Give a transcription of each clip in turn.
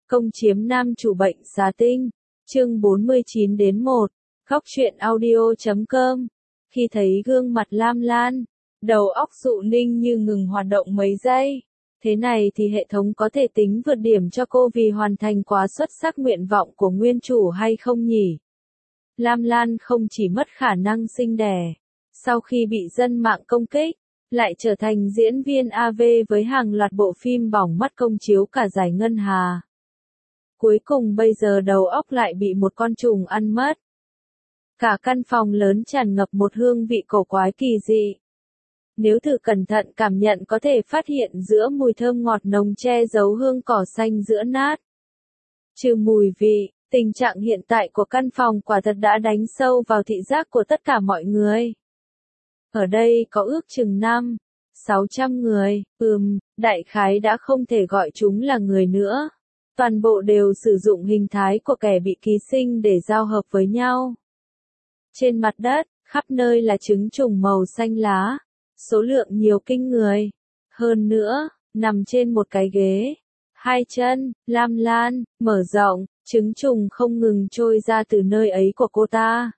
Công chiếm nam chủ bệnh xà tinh. Chương 49-1. Góc truyện audio.com. Khi thấy gương mặt Lam Lan, đầu óc Dụ Ninh như ngừng hoạt động mấy giây. Thế này thì hệ thống có thể tính vượt điểm cho cô vì hoàn thành quá xuất sắc nguyện vọng của nguyên chủ hay không nhỉ? Lam Lan không chỉ mất khả năng sinh đẻ, sau khi bị dân mạng công kích, lại trở thành diễn viên AV với hàng loạt bộ phim bỏng mắt công chiếu cả giải ngân hà. Cuối cùng bây giờ đầu óc lại bị một con trùng ăn mất. Cả căn phòng lớn tràn ngập một hương vị cổ quái kỳ dị. Nếu thử cẩn thận cảm nhận có thể phát hiện giữa mùi thơm ngọt nồng che giấu hương cỏ xanh giữa nát. Trừ mùi vị, tình trạng hiện tại của căn phòng quả thật đã đánh sâu vào thị giác của tất cả mọi người. Ở đây có ước chừng 500-600 người, đại khái đã không thể gọi chúng là người nữa. Toàn bộ đều sử dụng hình thái của kẻ bị ký sinh để giao hợp với nhau. Trên mặt đất, khắp nơi là trứng trùng màu xanh lá, số lượng nhiều kinh người. Hơn nữa, nằm trên một cái ghế, hai chân, Lam Lan, mở rộng, trứng trùng không ngừng trôi ra từ nơi ấy của cô ta.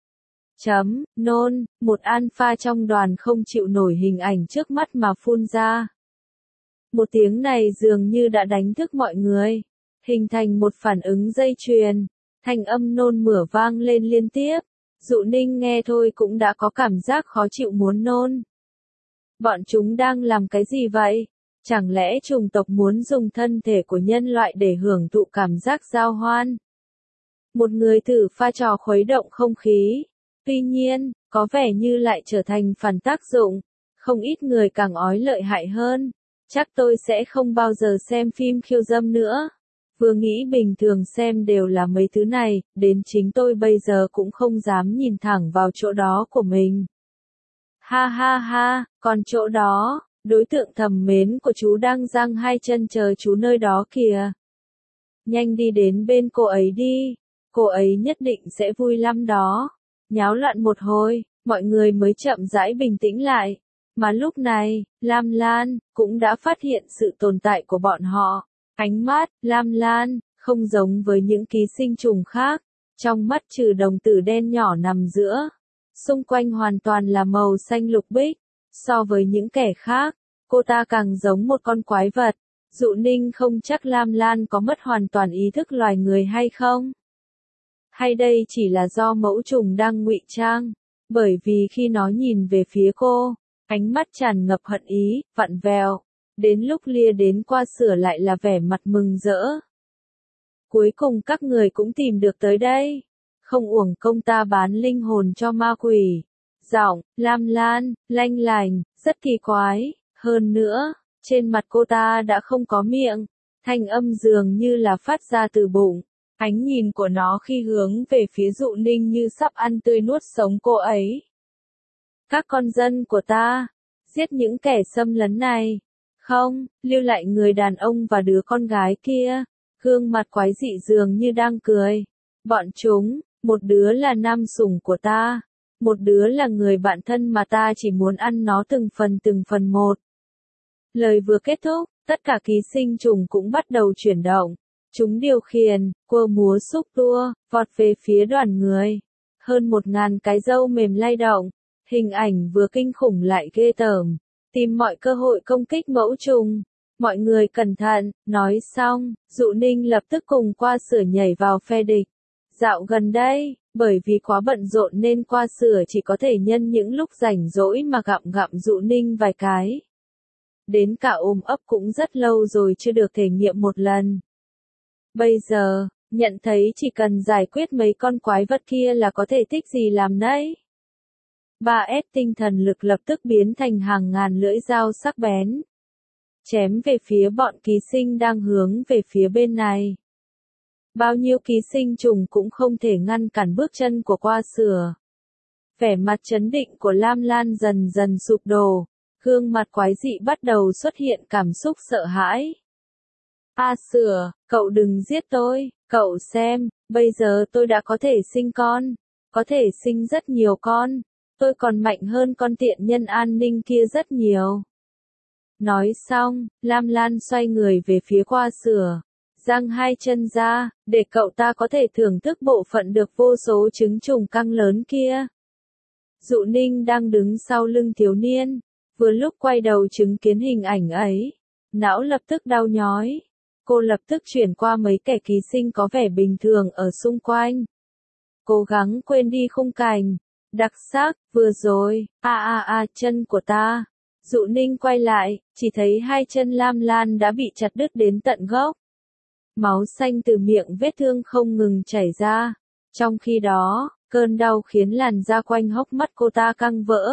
Nôn, một alpha trong đoàn không chịu nổi hình ảnh trước mắt mà phun ra. Một tiếng này dường như đã đánh thức mọi người, hình thành một phản ứng dây chuyền, thanh âm nôn mửa vang lên liên tiếp. Dụ Ninh nghe thôi cũng đã có cảm giác khó chịu muốn nôn. Bọn chúng đang làm cái gì vậy? Chẳng lẽ chủng tộc muốn dùng thân thể của nhân loại để hưởng thụ cảm giác giao hoan? Một người thử pha trò khuấy động không khí. Tuy nhiên, có vẻ như lại trở thành phản tác dụng. Không ít người càng ói lợi hại hơn. Chắc tôi sẽ không bao giờ xem phim khiêu dâm nữa. Vừa nghĩ bình thường xem đều là mấy thứ này, đến chính tôi bây giờ cũng không dám nhìn thẳng vào chỗ đó của mình. Ha ha ha, còn chỗ đó, đối tượng thầm mến của chú đang giang hai chân chờ chú nơi đó kìa. Nhanh đi đến bên cô ấy đi, cô ấy nhất định sẽ vui lắm đó. Nháo loạn một hồi, mọi người mới chậm rãi bình tĩnh lại. Mà lúc này, Lam Lan cũng đã phát hiện sự tồn tại của bọn họ. Ánh mắt, Lam Lan, không giống với những ký sinh trùng khác. Trong mắt trừ đồng tử đen nhỏ nằm giữa. Xung quanh hoàn toàn là màu xanh lục bích. So với những kẻ khác, cô ta càng giống một con quái vật. Dụ Ninh không chắc Lam Lan có mất hoàn toàn ý thức loài người hay không? Hay đây chỉ là do mẫu trùng đang ngụy trang? Bởi vì khi nó nhìn về phía cô, ánh mắt tràn ngập hận ý, vặn vẹo. Đến lúc lia đến qua sửa lại là vẻ mặt mừng rỡ. Cuối cùng các người cũng tìm được tới đây. Không uổng công ta bán linh hồn cho ma quỷ. Giọng, Lam Lan, lanh lành, rất kỳ quái. Hơn nữa, trên mặt cô ta đã không có miệng. Thanh âm dường như là phát ra từ bụng. Ánh nhìn của nó khi hướng về phía Dụ Ninh như sắp ăn tươi nuốt sống cô ấy. Các con dân của ta, giết những kẻ xâm lấn này. Không, lưu lại người đàn ông và đứa con gái kia. Gương mặt quái dị dường như đang cười. Bọn chúng, một đứa là nam sủng của ta. Một đứa là người bạn thân mà ta chỉ muốn ăn nó từng phần một. Lời vừa kết thúc, tất cả ký sinh trùng cũng bắt đầu chuyển động. Chúng điều khiển, quơ múa xúc tua, vọt về phía đoàn người. Hơn 1000 cái râu mềm lay động. Hình ảnh vừa kinh khủng lại ghê tởm. Tìm mọi cơ hội công kích mẫu trùng. Mọi người cẩn thận, nói xong, Dụ Ninh lập tức cùng qua sửa nhảy vào phe địch. Dạo gần đây, bởi vì quá bận rộn nên qua sửa chỉ có thể nhân những lúc rảnh rỗi mà gặm Dụ Ninh vài cái. Đến cả ôm ấp cũng rất lâu rồi chưa được thể nghiệm một lần. Bây giờ, nhận thấy chỉ cần giải quyết mấy con quái vật kia là có thể thích gì làm nấy. 3S tinh thần lực lập tức biến thành hàng ngàn lưỡi dao sắc bén. Chém về phía bọn ký sinh đang hướng về phía bên này. Bao nhiêu ký sinh trùng cũng không thể ngăn cản bước chân của qua sửa. Vẻ mặt trấn định của Lam Lan dần dần sụp đổ. Gương mặt quái dị bắt đầu xuất hiện cảm xúc sợ hãi. A sửa, cậu đừng giết tôi, cậu xem, bây giờ tôi đã có thể sinh con. Có thể sinh rất nhiều con. Tôi còn mạnh hơn con tiện nhân an ninh kia rất nhiều. Nói xong, Lam Lan xoay người về phía qua sửa. giang hai chân ra, để cậu ta có thể thưởng thức bộ phận được vô số trứng trùng căng lớn kia. Dụ Ninh đang đứng sau lưng thiếu niên, vừa lúc quay đầu chứng kiến hình ảnh ấy, não lập tức đau nhói. Cô lập tức chuyển qua mấy kẻ ký sinh có vẻ bình thường ở xung quanh. Cố gắng quên đi khung cảnh đặc sắc vừa rồi. Chân của ta. Dụ Ninh quay lại, chỉ thấy hai chân Lam Lan đã bị chặt đứt đến tận gốc. Máu xanh từ miệng vết thương không ngừng chảy ra. Trong khi đó, cơn đau khiến làn da quanh hốc mắt cô ta căng vỡ,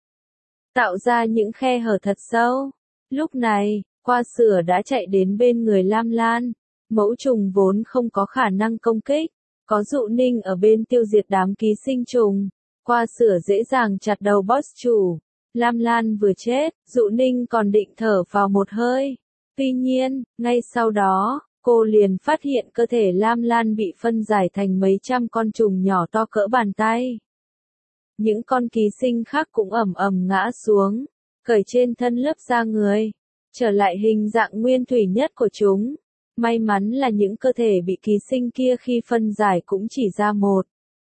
tạo ra những khe hở thật sâu. Lúc này, Qua Sửa đã chạy đến bên người Lam Lan. Mẫu trùng vốn không có khả năng công kích, có Dụ Ninh ở bên tiêu diệt đám ký sinh trùng. Qua Sửa dễ dàng chặt đầu boss chủ. Lam Lan vừa chết, Dụ Ninh còn định thở vào một hơi. Tuy nhiên, ngay sau đó, cô liền phát hiện cơ thể Lam Lan bị phân giải thành mấy trăm con trùng nhỏ to cỡ bàn tay. Những con ký sinh khác cũng ầm ầm ngã xuống, cởi trên thân lớp da người, trở lại hình dạng nguyên thủy nhất của chúng. May mắn là những cơ thể bị ký sinh kia khi phân giải cũng chỉ ra 1,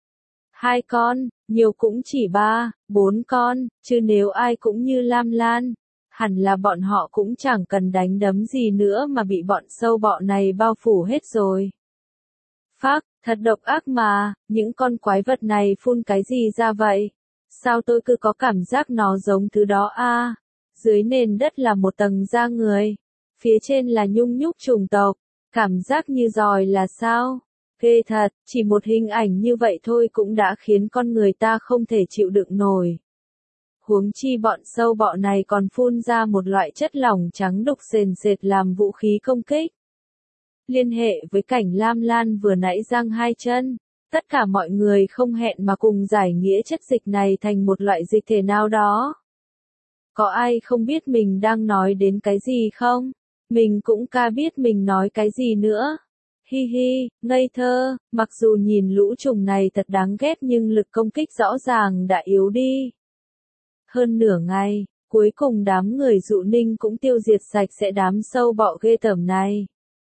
2 con, nhiều cũng chỉ 3, 4 con, chứ nếu ai cũng như Lam Lan, hẳn là bọn họ cũng chẳng cần đánh đấm gì nữa mà bị bọn sâu bọ này bao phủ hết rồi. Phác, thật độc ác mà, những con quái vật này phun cái gì ra vậy? Sao tôi cứ có cảm giác nó giống thứ đó a? Dưới nền đất là một tầng da người, phía trên là nhung nhúc trùng tộc, cảm giác như giòi là sao? Ghê thật, chỉ một hình ảnh như vậy thôi cũng đã khiến con người ta không thể chịu đựng nổi. Huống chi bọn sâu bọ này còn phun ra một loại chất lỏng trắng đục sền sệt làm vũ khí công kích. Liên hệ với cảnh Lam Lan vừa nãy giang hai chân, tất cả mọi người không hẹn mà cùng giải nghĩa chất dịch này thành một loại dịch thể nào đó. Có ai không biết mình đang nói đến cái gì không? Mình cũng ca biết mình nói cái gì nữa. Hi hi, ngây thơ, mặc dù nhìn lũ trùng này thật đáng ghét nhưng lực công kích rõ ràng đã yếu đi. Hơn nửa ngày, cuối cùng đám người Dụ Ninh cũng tiêu diệt sạch sẽ đám sâu bọ ghê tởm này.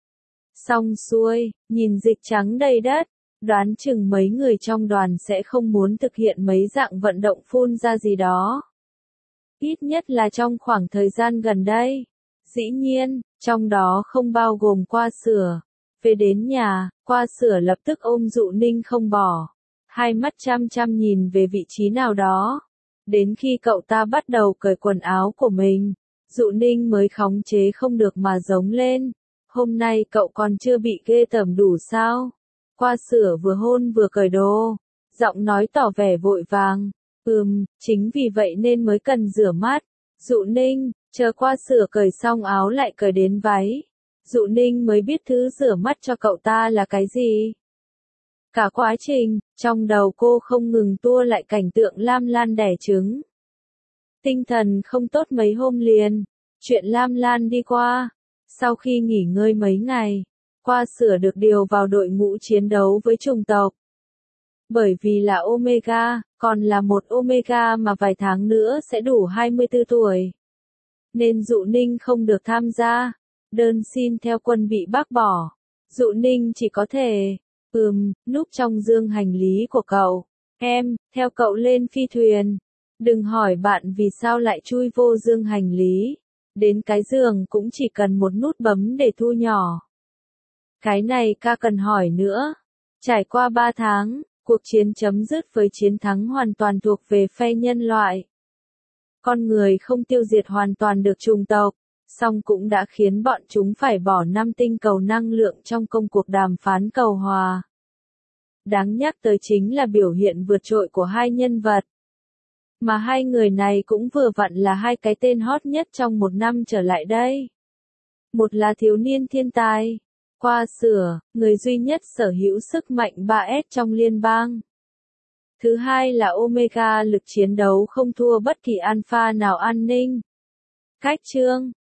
Xong xuôi, nhìn dịch trắng đầy đất, đoán chừng mấy người trong đoàn sẽ không muốn thực hiện mấy dạng vận động phun ra gì đó. Ít nhất là trong khoảng thời gian gần đây. Dĩ nhiên, trong đó không bao gồm Qua Sửa. Về đến nhà, Qua Sửa lập tức ôm Dụ Ninh không bỏ. Hai mắt chăm chăm nhìn về vị trí nào đó. Đến khi cậu ta bắt đầu cởi quần áo của mình, Dụ Ninh mới khống chế không được mà giống lên. Hôm nay cậu còn chưa bị ghê tởm đủ sao? Qua Sửa vừa hôn vừa cởi đồ, giọng nói tỏ vẻ vội vàng. Chính vì vậy nên mới cần rửa mắt. Dụ Ninh, chờ Qua Sửa cởi xong áo lại cởi đến váy. Dụ Ninh mới biết thứ rửa mắt cho cậu ta là cái gì. Cả quá trình, trong đầu cô không ngừng tua lại cảnh tượng Lam Lan đẻ trứng. Tinh thần không tốt mấy hôm liền, chuyện Lam Lan đi qua. Sau khi nghỉ ngơi mấy ngày, Qua Sửa được điều vào đội ngũ chiến đấu với trùng tộc. Bởi vì là Omega, còn là một Omega mà vài tháng nữa sẽ đủ 24 tuổi. Nên Dụ Ninh không được tham gia. Đơn xin theo quân bị bác bỏ. Dụ Ninh chỉ có thể, núp trong dương hành lý của cậu. Em, theo cậu lên phi thuyền. Đừng hỏi bạn vì sao lại chui vô dương hành lý. Đến cái giường cũng chỉ cần một nút bấm để thu nhỏ. Cái này ca cần hỏi nữa. Trải qua 3 tháng, cuộc chiến chấm dứt với chiến thắng hoàn toàn thuộc về phe nhân loại. Con người không tiêu diệt hoàn toàn được chủng tộc, song cũng đã khiến bọn chúng phải bỏ 5 tinh cầu năng lượng trong công cuộc đàm phán cầu hòa. Đáng nhắc tới chính là biểu hiện vượt trội của hai nhân vật. Mà hai người này cũng vừa vặn là hai cái tên hot nhất trong một năm trở lại đây. Một là thiếu niên thiên tài, Qua Sửa, người duy nhất sở hữu sức mạnh 3S trong liên bang. Thứ hai là Omega, lực chiến đấu không thua bất kỳ alpha nào an ninh. Cách chương